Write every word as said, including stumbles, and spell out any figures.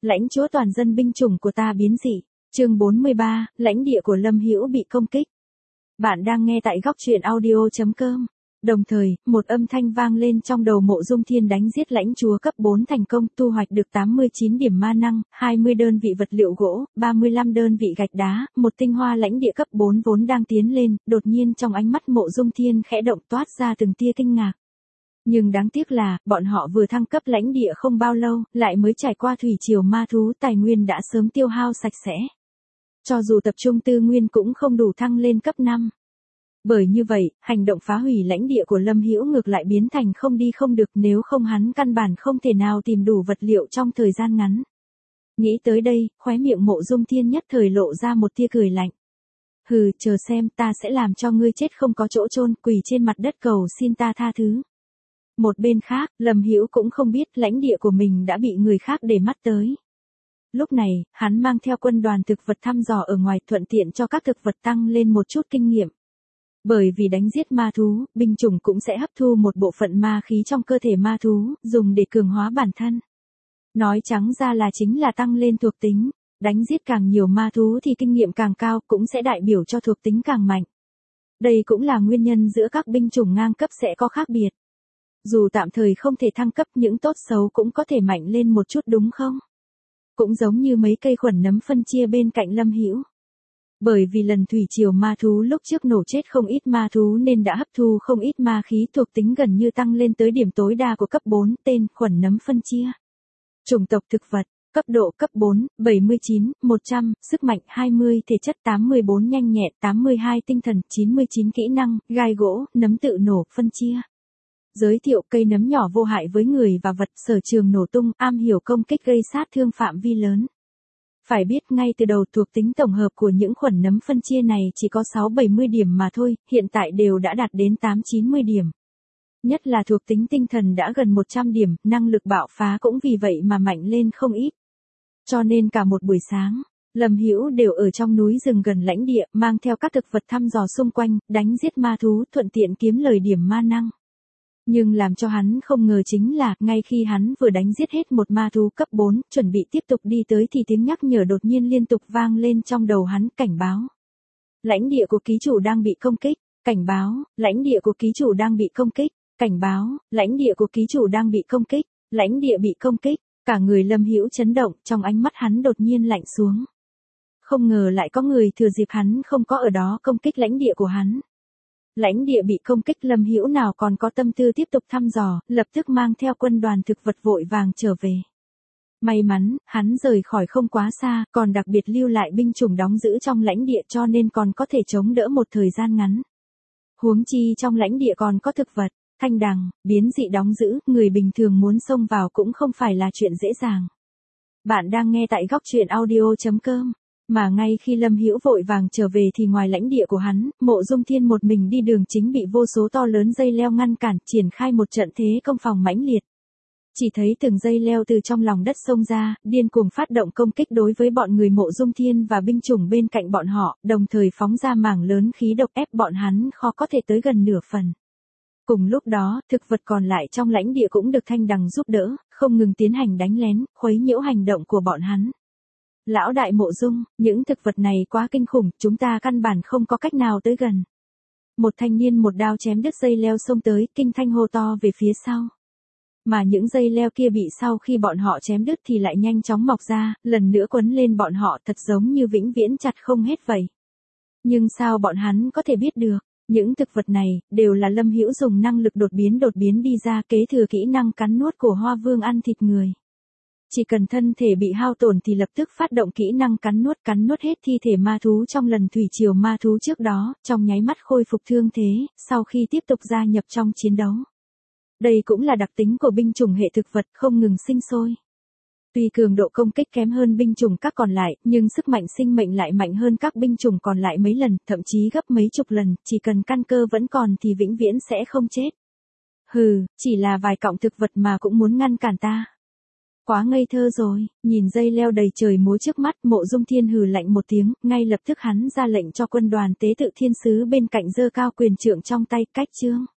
lãnh chúa toàn dân binh chủng của ta biến dị. Chương bốn mươi ba, lãnh địa của Lâm Hữu bị công kích. Bạn đang nghe tại góc truyện audio chấm com. Đồng thời, một âm thanh vang lên trong đầu Mộ Dung Thiên đánh giết lãnh chúa cấp bốn thành công, thu hoạch được tám mươi chín điểm ma năng, hai mươi đơn vị vật liệu gỗ, ba mươi lăm đơn vị gạch đá, một tinh hoa lãnh địa cấp bốn vốn đang tiến lên, đột nhiên trong ánh mắt Mộ Dung Thiên khẽ động toát ra từng tia kinh ngạc. Nhưng đáng tiếc là, bọn họ vừa thăng cấp lãnh địa không bao lâu, lại mới trải qua thủy triều ma thú, tài nguyên đã sớm tiêu hao sạch sẽ. Cho dù tập trung tư nguyên cũng không đủ thăng lên cấp năm. Bởi như vậy, hành động phá hủy lãnh địa của Lâm Hữu ngược lại biến thành không đi không được, nếu không hắn căn bản không thể nào tìm đủ vật liệu trong thời gian ngắn. Nghĩ tới đây, khóe miệng Mộ Dung Thiên nhất thời lộ ra một tia cười lạnh. Hừ, chờ xem, ta sẽ làm cho ngươi chết không có chỗ chôn, quỳ trên mặt đất cầu xin ta tha thứ. Một bên khác, Lâm Hữu cũng không biết lãnh địa của mình đã bị người khác để mắt tới. Lúc này, hắn mang theo quân đoàn thực vật thăm dò ở ngoài, thuận tiện cho các thực vật tăng lên một chút kinh nghiệm. Bởi vì đánh giết ma thú, binh chủng cũng sẽ hấp thu một bộ phận ma khí trong cơ thể ma thú, dùng để cường hóa bản thân. Nói trắng ra là chính là tăng lên thuộc tính, đánh giết càng nhiều ma thú thì kinh nghiệm càng cao, cũng sẽ đại biểu cho thuộc tính càng mạnh. Đây cũng là nguyên nhân giữa các binh chủng ngang cấp sẽ có khác biệt. Dù tạm thời không thể thăng cấp, những tốt xấu cũng có thể mạnh lên một chút đúng không? Cũng giống như mấy cây khuẩn nấm phân chia bên cạnh Lâm Hữu. Bởi vì lần thủy triều ma thú lúc trước nổ chết không ít ma thú nên đã hấp thu không ít ma khí, thuộc tính gần như tăng lên tới điểm tối đa của cấp bốn, tên khuẩn nấm phân chia. Chủng tộc thực vật, cấp độ cấp bốn, bảy mươi chín, một trăm, sức mạnh hai mươi, thể chất tám mươi bốn, nhanh nhẹn tám mươi hai, tinh thần chín mươi chín, kỹ năng, gai gỗ, nấm tự nổ, phân chia. Giới thiệu cây nấm nhỏ vô hại với người và vật, sở trường nổ tung, am hiểu công kích gây sát thương phạm vi lớn. Phải biết ngay từ đầu thuộc tính tổng hợp của những khuẩn nấm phân chia này chỉ có sáu bảy mươi điểm mà thôi, hiện tại đều đã đạt đến tám chín mươi điểm. Nhất là thuộc tính tinh thần đã gần một trăm điểm, năng lực bạo phá cũng vì vậy mà mạnh lên không ít. Cho nên cả một buổi sáng, Lâm Hữu đều ở trong núi rừng gần lãnh địa, mang theo các thực vật thăm dò xung quanh, đánh giết ma thú, thuận tiện kiếm lời điểm ma năng. Nhưng làm cho hắn không ngờ chính là, ngay khi hắn vừa đánh giết hết một ma thú cấp bốn, chuẩn bị tiếp tục đi tới thì tiếng nhắc nhở đột nhiên liên tục vang lên trong đầu hắn, cảnh báo. Lãnh địa của ký chủ đang bị công kích, cảnh báo, lãnh địa của ký chủ đang bị công kích, cảnh báo, lãnh địa của ký chủ đang bị công kích, lãnh địa bị công kích, cả người Lâm Hữu chấn động, trong ánh mắt hắn đột nhiên lạnh xuống. Không ngờ lại có người thừa dịp hắn không có ở đó công kích lãnh địa của hắn. Lãnh địa bị công kích, Lâm Hữu nào còn có tâm tư tiếp tục thăm dò, lập tức mang theo quân đoàn thực vật vội vàng trở về. May mắn, hắn rời khỏi không quá xa, còn đặc biệt lưu lại binh chủng đóng giữ trong lãnh địa cho nên còn có thể chống đỡ một thời gian ngắn. Huống chi trong lãnh địa còn có thực vật, thanh đằng, biến dị đóng giữ, người bình thường muốn xông vào cũng không phải là chuyện dễ dàng. Bạn đang nghe tại góc truyện audio chấm com. Mà ngay khi Lâm Hữu vội vàng trở về thì ngoài lãnh địa của hắn, Mộ Dung Thiên một mình đi đường chính bị vô số to lớn dây leo ngăn cản, triển khai một trận thế công phòng mãnh liệt. Chỉ thấy từng dây leo từ trong lòng đất xông ra, điên cuồng phát động công kích đối với bọn người Mộ Dung Thiên và binh chủng bên cạnh bọn họ, đồng thời phóng ra mảng lớn khí độc ép bọn hắn khó có thể tới gần nửa phần. Cùng lúc đó, thực vật còn lại trong lãnh địa cũng được thanh đằng giúp đỡ, không ngừng tiến hành đánh lén, khuấy nhiễu hành động của bọn hắn. Lão đại Mộ Dung, những thực vật này quá kinh khủng, chúng ta căn bản không có cách nào tới gần. Một thanh niên một đao chém đứt dây leo xông tới, kinh thanh hô to về phía sau. Mà những dây leo kia bị sau khi bọn họ chém đứt thì lại nhanh chóng mọc ra, lần nữa quấn lên bọn họ, thật giống như vĩnh viễn chặt không hết vậy. Nhưng sao bọn hắn có thể biết được, những thực vật này, đều là Lâm Hữu dùng năng lực đột biến đột biến đi ra, kế thừa kỹ năng cắn nuốt của Hoa Vương ăn thịt người. Chỉ cần thân thể bị hao tổn thì lập tức phát động kỹ năng cắn nuốt cắn nuốt hết thi thể ma thú trong lần thủy triều ma thú trước đó, trong nháy mắt khôi phục thương thế, sau khi tiếp tục gia nhập trong chiến đấu. Đây cũng là đặc tính của binh chủng hệ thực vật, không ngừng sinh sôi. Tuy cường độ công kích kém hơn binh chủng các còn lại, nhưng sức mạnh sinh mệnh lại mạnh hơn các binh chủng còn lại mấy lần, thậm chí gấp mấy chục lần, chỉ cần căn cơ vẫn còn thì vĩnh viễn sẽ không chết. Hừ, chỉ là vài cọng thực vật mà cũng muốn ngăn cản ta. Quá ngây thơ rồi, nhìn dây leo đầy trời múa trước mắt, Mộ Dung Thiên hừ lạnh một tiếng, ngay lập tức hắn ra lệnh cho quân đoàn tế tự thiên sứ bên cạnh giơ cao quyền trượng trong tay, cách chương.